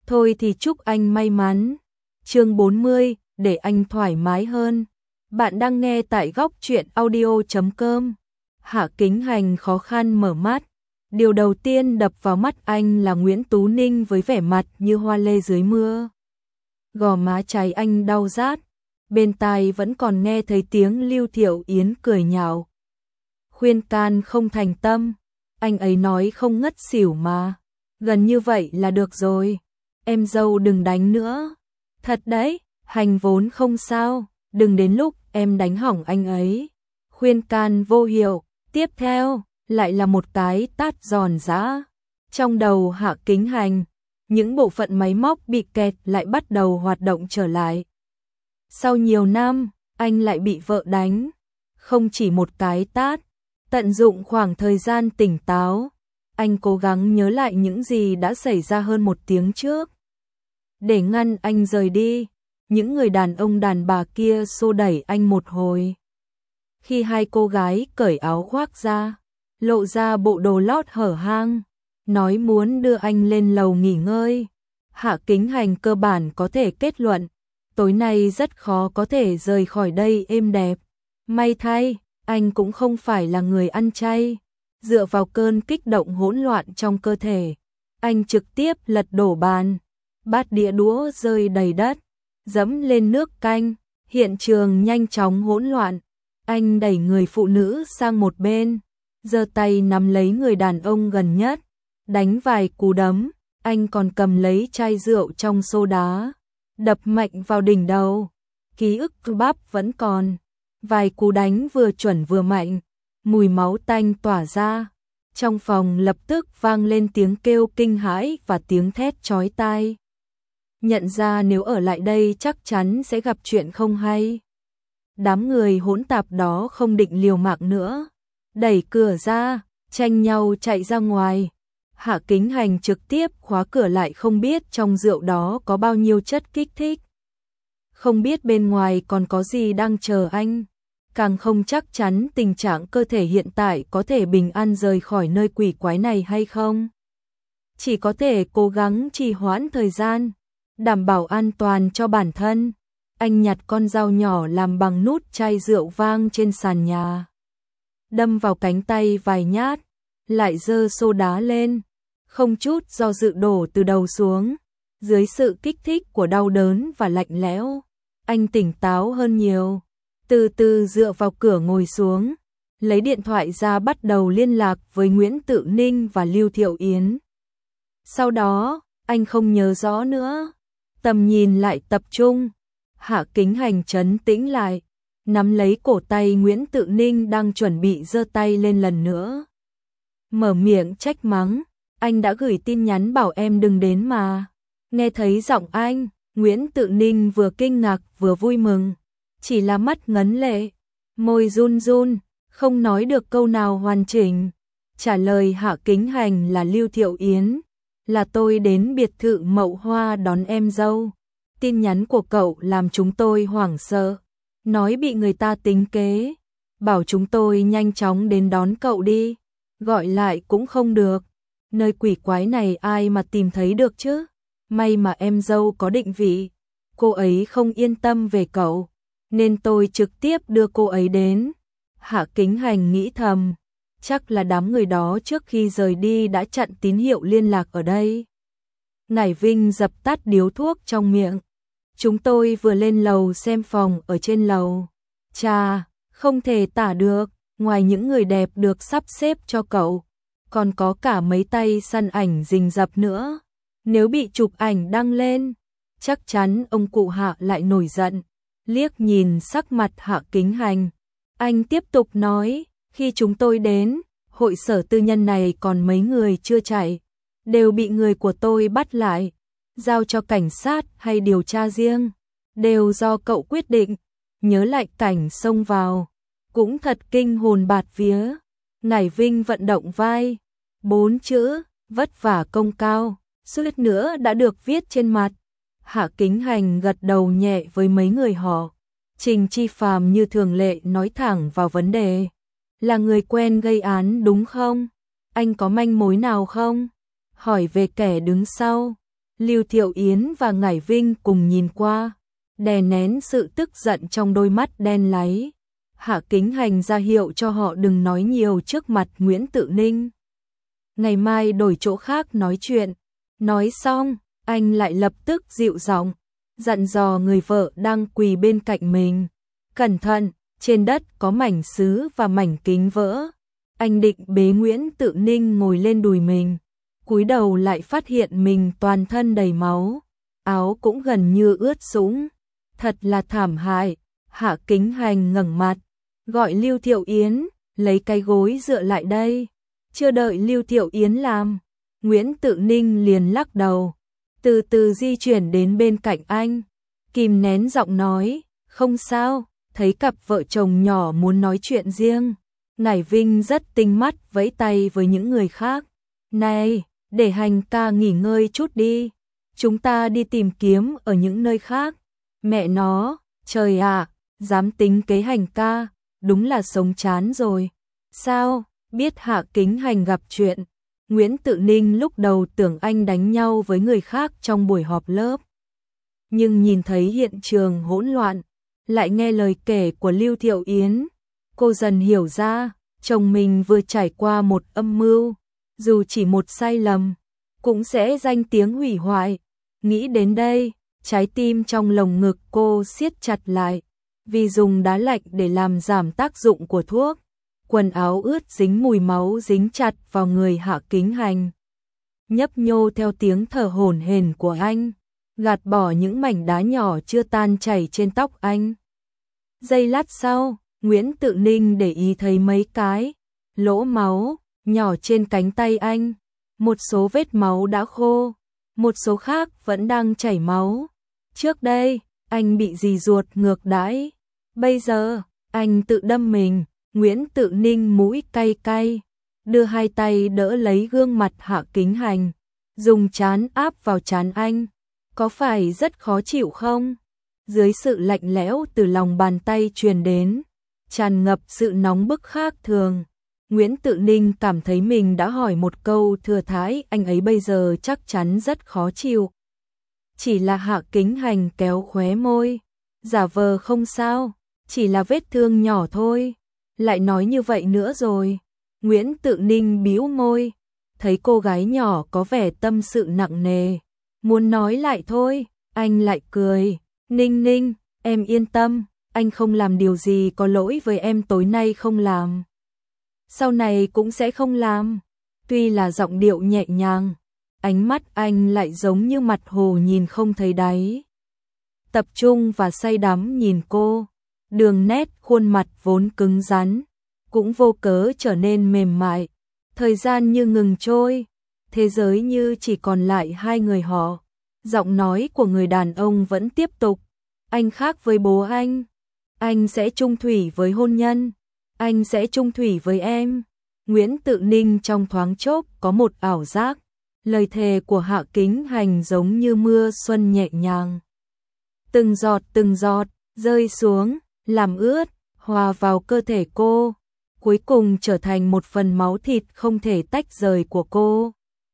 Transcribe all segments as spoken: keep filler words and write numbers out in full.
Thôi thì chúc anh may mắn. Chương bốn mươi, để anh thoải mái hơn. Bạn đang nghe tại góc truyện audio chấm com. Hạ Kính Hành khó khăn mở mắt. Điều đầu tiên đập vào mắt anh là Nguyễn Tú Ninh với vẻ mặt như hoa lê dưới mưa. Gò má trái anh đau rát. Bên tai vẫn còn nghe thấy tiếng Lưu Thiệu Yến cười nhạo. Khuyên can không thành tâm. Anh ấy nói không ngất xỉu mà. Gần như vậy là được rồi. Em dâu đừng đánh nữa. Thật đấy, Hành vốn không sao. Đừng đến lúc em đánh hỏng anh ấy. Khuyên can vô hiệu. Tiếp theo, lại là một cái tát giòn giã. Trong đầu Hạ Kính Hành, những bộ phận máy móc bị kẹt lại bắt đầu hoạt động trở lại. Sau nhiều năm, anh lại bị vợ đánh. Không chỉ một cái tát. Tận dụng khoảng thời gian tỉnh táo, anh cố gắng nhớ lại những gì đã xảy ra hơn một tiếng trước. Để ngăn anh rời đi, những người đàn ông đàn bà kia xô đẩy anh một hồi. Khi hai cô gái cởi áo khoác ra, lộ ra bộ đồ lót hở hang, nói muốn đưa anh lên lầu nghỉ ngơi, Hạ Kính Hành cơ bản có thể kết luận, tối nay rất khó có thể rời khỏi đây êm đẹp. May thay, anh cũng không phải là người ăn chay. Dựa vào cơn kích động hỗn loạn trong cơ thể, anh trực tiếp lật đổ bàn, bát đĩa đũa rơi đầy đất, dẫm lên nước canh, hiện trường nhanh chóng hỗn loạn. Anh đẩy người phụ nữ sang một bên, giơ tay nắm lấy người đàn ông gần nhất, đánh vài cú đấm, anh còn cầm lấy chai rượu trong xô đá, đập mạnh vào đỉnh đầu. Ký ức cơ bắp vẫn còn. Vài cú đánh vừa chuẩn vừa mạnh, mùi máu tanh tỏa ra. Trong phòng lập tức vang lên tiếng kêu kinh hãi và tiếng thét chói tai. Nhận ra nếu ở lại đây chắc chắn sẽ gặp chuyện không hay. Đám người hỗn tạp đó không định liều mạng nữa. Đẩy cửa ra, tranh nhau chạy ra ngoài. Hạ Kính Hành trực tiếp khóa cửa lại, không biết trong rượu đó có bao nhiêu chất kích thích. Không biết bên ngoài còn có gì đang chờ anh. Càng không chắc chắn tình trạng cơ thể hiện tại có thể bình an rời khỏi nơi quỷ quái này hay không. Chỉ có thể cố gắng trì hoãn thời gian, đảm bảo an toàn cho bản thân. Anh nhặt con dao nhỏ làm bằng nút chai rượu vang trên sàn nhà, đâm vào cánh tay vài nhát, lại giơ xô đá lên, không chút do dự đổ từ đầu xuống. Dưới sự kích thích của đau đớn và lạnh lẽo, anh tỉnh táo hơn nhiều. Từ từ dựa vào cửa ngồi xuống, lấy điện thoại ra bắt đầu liên lạc với Nguyễn Tự Ninh và Lưu Thiệu Yến. Sau đó, anh không nhớ rõ nữa, tầm nhìn lại tập trung. Hạ Kính Hành trấn tĩnh lại, nắm lấy cổ tay Nguyễn Tự Ninh đang chuẩn bị giơ tay lên lần nữa. Mở miệng trách mắng, anh đã gửi tin nhắn bảo em đừng đến mà. Nghe thấy giọng anh, Nguyễn Tự Ninh vừa kinh ngạc vừa vui mừng. Chỉ là mắt ngấn lệ, môi run run, không nói được câu nào hoàn chỉnh. Trả lời Hạ Kính Hành là Lưu Thiệu Yến, là tôi đến biệt thự Mậu Hoa đón em dâu. Tin nhắn của cậu làm chúng tôi hoảng sợ, nói bị người ta tính kế, bảo chúng tôi nhanh chóng đến đón cậu đi, gọi lại cũng không được. Nơi quỷ quái này ai mà tìm thấy được chứ? May mà em dâu có định vị, cô ấy không yên tâm về cậu, nên tôi trực tiếp đưa cô ấy đến. Hạ Kính Hành nghĩ thầm, chắc là đám người đó trước khi rời đi đã chặn tín hiệu liên lạc ở đây. Ngải Vinh dập tắt điếu thuốc trong miệng. Chúng tôi vừa lên lầu xem phòng ở trên lầu. Chà, không thể tả được, ngoài những người đẹp được sắp xếp cho cậu, còn có cả mấy tay săn ảnh rình rập nữa. Nếu bị chụp ảnh đăng lên, chắc chắn ông cụ Hạ lại nổi giận. Liếc nhìn sắc mặt Hạ Kính Hành, anh tiếp tục nói, khi chúng tôi đến, hội sở tư nhân này còn mấy người chưa chạy, đều bị người của tôi bắt lại, giao cho cảnh sát hay điều tra riêng, đều do cậu quyết định. Nhớ lại cảnh xông vào, cũng thật kinh hồn bạt vía. Ngải Vinh vận động vai, bốn chữ, vất vả công cao, suýt nữa đã được viết trên mặt. Hạ Kính Hành gật đầu nhẹ với mấy người họ. Trình Chi Phàm như thường lệ nói thẳng vào vấn đề. Là người quen gây án đúng không? Anh có manh mối nào không? Hỏi về kẻ đứng sau. Lưu Thiệu Yến và Ngải Vinh cùng nhìn qua, đè nén sự tức giận trong đôi mắt đen láy. Hạ Kính Hành ra hiệu cho họ đừng nói nhiều trước mặt Nguyễn Tự Ninh. Ngày mai đổi chỗ khác nói chuyện. Nói xong, anh lại lập tức dịu giọng, dặn dò người vợ đang quỳ bên cạnh mình. Cẩn thận, trên đất có mảnh sứ và mảnh kính vỡ. Anh định bế Nguyễn Tự Ninh ngồi lên đùi mình, cúi đầu lại phát hiện mình toàn thân đầy máu, áo cũng gần như ướt sũng. Thật là thảm hại. Hạ Kính Hành ngẩng mặt, gọi Lưu Thiệu Yến, lấy cái gối dựa lại đây. Chưa đợi Lưu Thiệu Yến làm, Nguyễn Tự Ninh liền lắc đầu, từ từ di chuyển đến bên cạnh anh, kìm nén giọng nói, không sao. Thấy cặp vợ chồng nhỏ muốn nói chuyện riêng, Ngải Vinh rất tinh mắt vẫy tay với những người khác. Này, để Hành ca nghỉ ngơi chút đi, chúng ta đi tìm kiếm ở những nơi khác. Mẹ nó, trời ạ, dám tính kế Hành ca, đúng là sống chán rồi. Sao, biết Hạ Kính Hành gặp chuyện. Nguyễn Tự Ninh lúc đầu tưởng anh đánh nhau với người khác trong buổi họp lớp. Nhưng nhìn thấy hiện trường hỗn loạn, lại nghe lời kể của Lưu Thiệu Yến, cô dần hiểu ra, chồng mình vừa trải qua một âm mưu, dù chỉ một sai lầm, cũng sẽ danh tiếng hủy hoại. Nghĩ đến đây, trái tim trong lồng ngực cô siết chặt lại, vì dùng đá lạnh để làm giảm tác dụng của thuốc. Quần áo ướt dính mùi máu dính chặt vào người Hạ Kính Hành, nhấp nhô theo tiếng thở hổn hển của anh, gạt bỏ những mảnh đá nhỏ chưa tan chảy trên tóc anh. Giây lát sau, Nguyễn Tự Ninh để ý thấy mấy cái lỗ máu nhỏ trên cánh tay anh, một số vết máu đã khô, một số khác vẫn đang chảy máu. Trước đây, anh bị dì ruột ngược đãi, bây giờ, anh tự đâm mình. Nguyễn Tự Ninh mũi cay cay, đưa hai tay đỡ lấy gương mặt Hạ Kính Hành, dùng trán áp vào trán anh. Có phải rất khó chịu không? Dưới sự lạnh lẽo từ lòng bàn tay truyền đến, tràn ngập sự nóng bức khác thường. Nguyễn Tự Ninh cảm thấy mình đã hỏi một câu thừa thãi, anh ấy bây giờ chắc chắn rất khó chịu. Chỉ là Hạ Kính Hành kéo khóe môi, giả vờ không sao, chỉ là vết thương nhỏ thôi. Lại nói như vậy nữa rồi. Nguyễn Tự Ninh bĩu môi, thấy cô gái nhỏ có vẻ tâm sự nặng nề, muốn nói lại thôi, anh lại cười. Ninh Ninh, em yên tâm, anh không làm điều gì có lỗi với em, tối nay không làm, sau này cũng sẽ không làm. Tuy là giọng điệu nhẹ nhàng, ánh mắt anh lại giống như mặt hồ nhìn không thấy đáy, tập trung và say đắm nhìn cô. Đường nét khuôn mặt vốn cứng rắn, cũng vô cớ trở nên mềm mại. Thời gian như ngừng trôi, thế giới như chỉ còn lại hai người họ. Giọng nói của người đàn ông vẫn tiếp tục. Anh khác với bố anh. Anh sẽ chung thủy với hôn nhân. Anh sẽ chung thủy với em. Nguyễn Tự Ninh trong thoáng chốc có một ảo giác. Lời thề của Hạ Kính Hành giống như mưa xuân nhẹ nhàng. Từng giọt từng giọt, rơi xuống, làm ướt, hòa vào cơ thể cô, cuối cùng trở thành một phần máu thịt không thể tách rời của cô.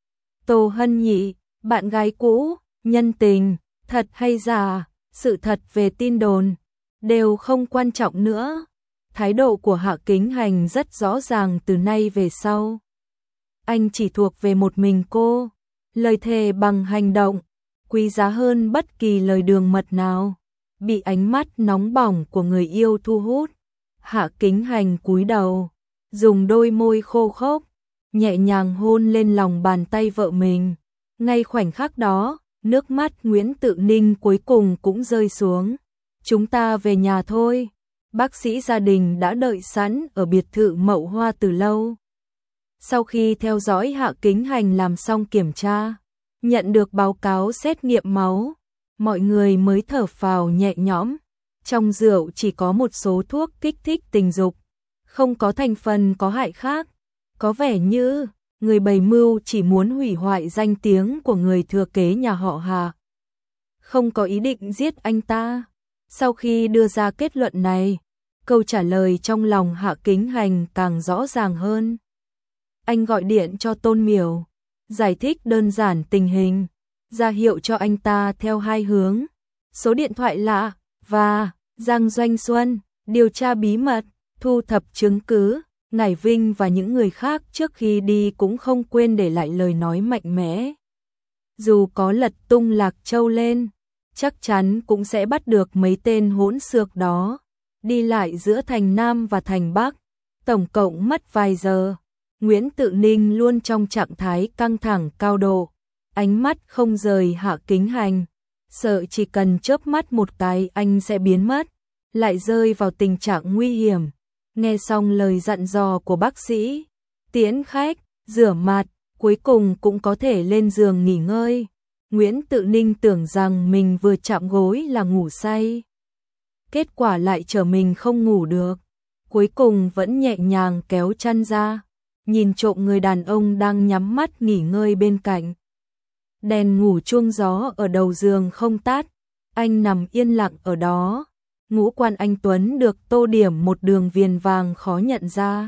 Tô Hân Nhị, bạn gái cũ, nhân tình, thật hay giả, sự thật về tin đồn, đều không quan trọng nữa. Thái độ của Hạ Kính Hành rất rõ ràng, từ nay về sau. Anh chỉ thuộc về một mình cô, lời thề bằng hành động, quý giá hơn bất kỳ lời đường mật nào. Bị ánh mắt nóng bỏng của người yêu thu hút, Hạ Kính Hành cúi đầu, dùng đôi môi khô khốc, nhẹ nhàng hôn lên lòng bàn tay vợ mình. Ngay khoảnh khắc đó, nước mắt Nguyễn Tự Ninh cuối cùng cũng rơi xuống. Chúng ta về nhà thôi. Bác sĩ gia đình đã đợi sẵn ở biệt thự Mậu Hoa từ lâu. Sau khi theo dõi Hạ Kính Hành làm xong kiểm tra, nhận được báo cáo xét nghiệm máu, mọi người mới thở phào nhẹ nhõm. Trong rượu chỉ có một số thuốc kích thích tình dục, không có thành phần có hại khác. Có vẻ như người bày mưu chỉ muốn hủy hoại danh tiếng của người thừa kế nhà họ Hạ, không có ý định giết anh ta. Sau khi đưa ra kết luận này, câu trả lời trong lòng Hạ Kính Hành càng rõ ràng hơn. Anh gọi điện cho Tôn Miểu, giải thích đơn giản tình hình, ra hiệu cho anh ta theo hai hướng. Số điện thoại lạ và Giang Doanh Xuân, điều tra bí mật, thu thập chứng cứ. Ngải Vinh và những người khác trước khi đi cũng không quên để lại lời nói mạnh mẽ. Dù có lật tung Lạc Châu lên, chắc chắn cũng sẽ bắt được mấy tên hỗn xược đó. Đi lại giữa thành Nam và thành Bắc, tổng cộng mất vài giờ. Nguyễn Tự Ninh luôn trong trạng thái căng thẳng cao độ, ánh mắt không rời Hạ Kính Hành, sợ chỉ cần chớp mắt một cái anh sẽ biến mất, lại rơi vào tình trạng nguy hiểm. Nghe xong lời dặn dò của bác sĩ, tiễn khách, rửa mặt, cuối cùng cũng có thể lên giường nghỉ ngơi. Nguyễn Tự Ninh tưởng rằng mình vừa chạm gối là ngủ say. Kết quả lại trở mình không ngủ được. Cuối cùng vẫn nhẹ nhàng kéo chăn ra, nhìn trộm người đàn ông đang nhắm mắt nghỉ ngơi bên cạnh. Đèn ngủ chuông gió ở đầu giường không tắt, anh nằm yên lặng ở đó. Ngũ quan anh Tuấn được tô điểm một đường viền vàng khó nhận ra.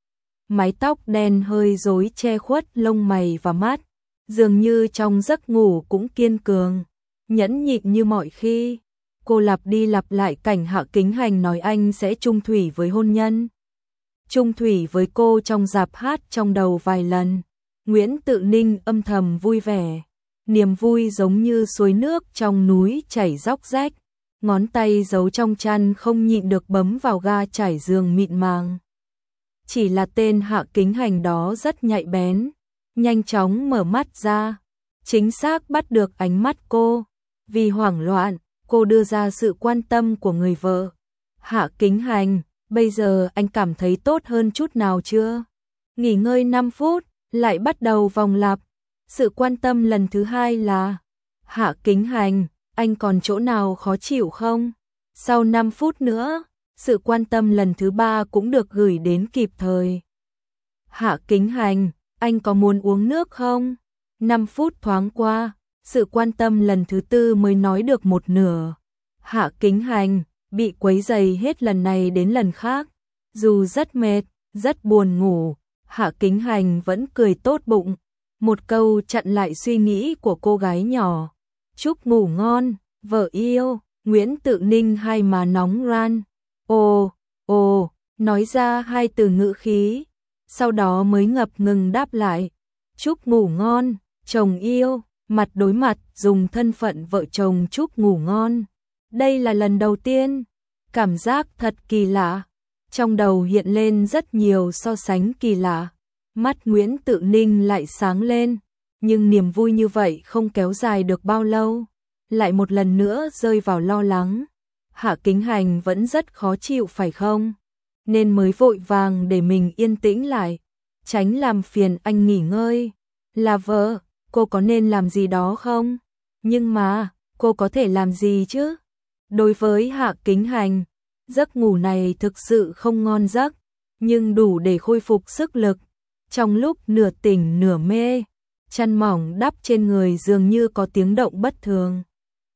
Mái tóc đen hơi rối che khuất lông mày và mắt, dường như trong giấc ngủ cũng kiên cường, nhẫn nhịn như mọi khi. Cô lặp đi lặp lại cảnh Hạ Kính Hành nói anh sẽ chung thủy với hôn nhân, chung thủy với cô trong rạp hát trong đầu vài lần. Nguyễn Tự Ninh âm thầm vui vẻ, niềm vui giống như suối nước trong núi chảy róc rách, ngón tay giấu trong chăn không nhịn được bấm vào ga trải giường mịn màng. Chỉ là tên Hạ Kính Hành đó rất nhạy bén, nhanh chóng mở mắt ra, chính xác bắt được ánh mắt cô. Vì hoảng loạn, cô đưa ra sự quan tâm của người vợ. Hạ Kính Hành, bây giờ anh cảm thấy tốt hơn chút nào chưa? Nghỉ ngơi năm phút, lại bắt đầu vòng lặp. Sự quan tâm lần thứ hai là: Hạ Kính Hành, anh còn chỗ nào khó chịu không? Sau năm phút nữa, sự quan tâm lần thứ ba cũng được gửi đến kịp thời. Hạ Kính Hành, anh có muốn uống nước không? năm phút thoáng qua, sự quan tâm lần thứ tư mới nói được một nửa. Hạ Kính Hành, bị quấy rầy hết lần này đến lần khác. Dù rất mệt, rất buồn ngủ, Hạ Kính Hành vẫn cười tốt bụng. Một câu chặn lại suy nghĩ của cô gái nhỏ. Chúc ngủ ngon, vợ yêu. Nguyễn Tự Ninh hai má nóng ran. Ồ, ồ, nói ra hai từ ngữ khí, sau đó mới ngập ngừng đáp lại. Chúc ngủ ngon, chồng yêu. Mặt đối mặt dùng thân phận vợ chồng chúc ngủ ngon. Đây là lần đầu tiên, cảm giác thật kỳ lạ. Trong đầu hiện lên rất nhiều so sánh kỳ lạ. Mắt Nguyễn Tự Ninh lại sáng lên, nhưng niềm vui như vậy không kéo dài được bao lâu. Lại một lần nữa rơi vào lo lắng. Hạ Kính Hành vẫn rất khó chịu phải không? Nên mới vội vàng để mình yên tĩnh lại, tránh làm phiền anh nghỉ ngơi. Là vợ, cô có nên làm gì đó không? Nhưng mà, cô có thể làm gì chứ? Đối với Hạ Kính Hành, giấc ngủ này thực sự không ngon giấc, nhưng đủ để khôi phục sức lực. Trong lúc nửa tỉnh nửa mê, chăn mỏng đắp trên người dường như có tiếng động bất thường.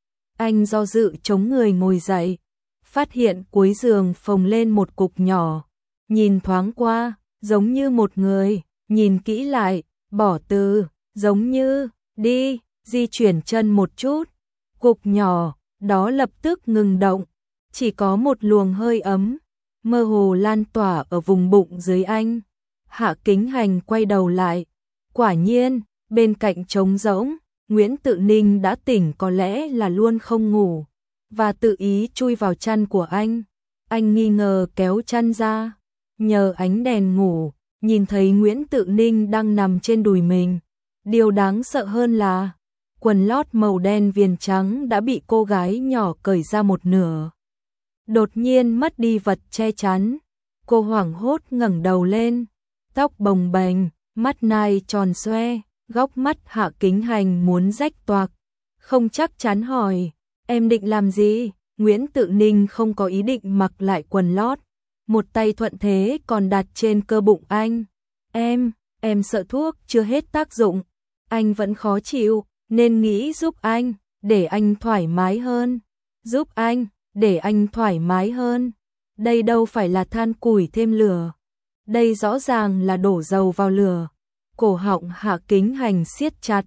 Anh do dự chống người ngồi dậy, phát hiện cuối giường phồng lên một cục nhỏ. Nhìn thoáng qua, giống như một người, nhìn kỹ lại, bỏ từ, giống như, đi, di chuyển chân một chút. Cục nhỏ, đó lập tức ngừng động, chỉ có một luồng hơi ấm, mơ hồ lan tỏa ở vùng bụng dưới anh. Hạ Kính Hành quay đầu lại, quả nhiên, bên cạnh trống rỗng, Nguyễn Tự Ninh đã tỉnh, có lẽ là luôn không ngủ, và tự ý chui vào chăn của anh. Anh nghi ngờ kéo chăn ra, nhờ ánh đèn ngủ, nhìn thấy Nguyễn Tự Ninh đang nằm trên đùi mình. Điều đáng sợ hơn là, quần lót màu đen viền trắng đã bị cô gái nhỏ cởi ra một nửa. Đột nhiên mất đi vật che chắn, cô hoảng hốt ngẩng đầu lên, tóc bồng bềnh, mắt nai tròn xoe, góc mắt Hạ Kính Hành muốn rách toạc. Không chắc chắn hỏi, em định làm gì? Nguyễn Tự Ninh không có ý định mặc lại quần lót, một tay thuận thế còn đặt trên cơ bụng anh. Em, em sợ thuốc chưa hết tác dụng, anh vẫn khó chịu, nên nghĩ giúp anh, để anh thoải mái hơn. Giúp anh, để anh thoải mái hơn. Đây đâu phải là than củi thêm lửa, đây rõ ràng là đổ dầu vào lửa. Cổ họng Hạ Kính Hành siết chặt,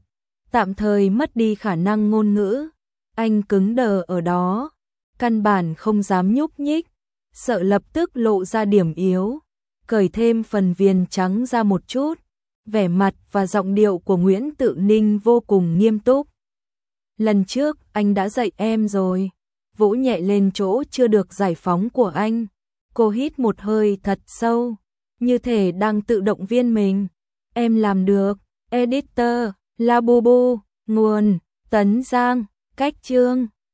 tạm thời mất đi khả năng ngôn ngữ. Anh cứng đờ ở đó, căn bản không dám nhúc nhích, sợ lập tức lộ ra điểm yếu, cởi thêm phần viền trắng ra một chút. Vẻ mặt và giọng điệu của Nguyễn Tự Ninh vô cùng nghiêm túc. Lần trước anh đã dạy em rồi. Vỗ nhẹ lên chỗ chưa được giải phóng của anh. Cô hít một hơi thật sâu, như thể đang tự động viên mình. Em làm được. Editor, Labubu, nguồn, Tấn Giang, cách chương.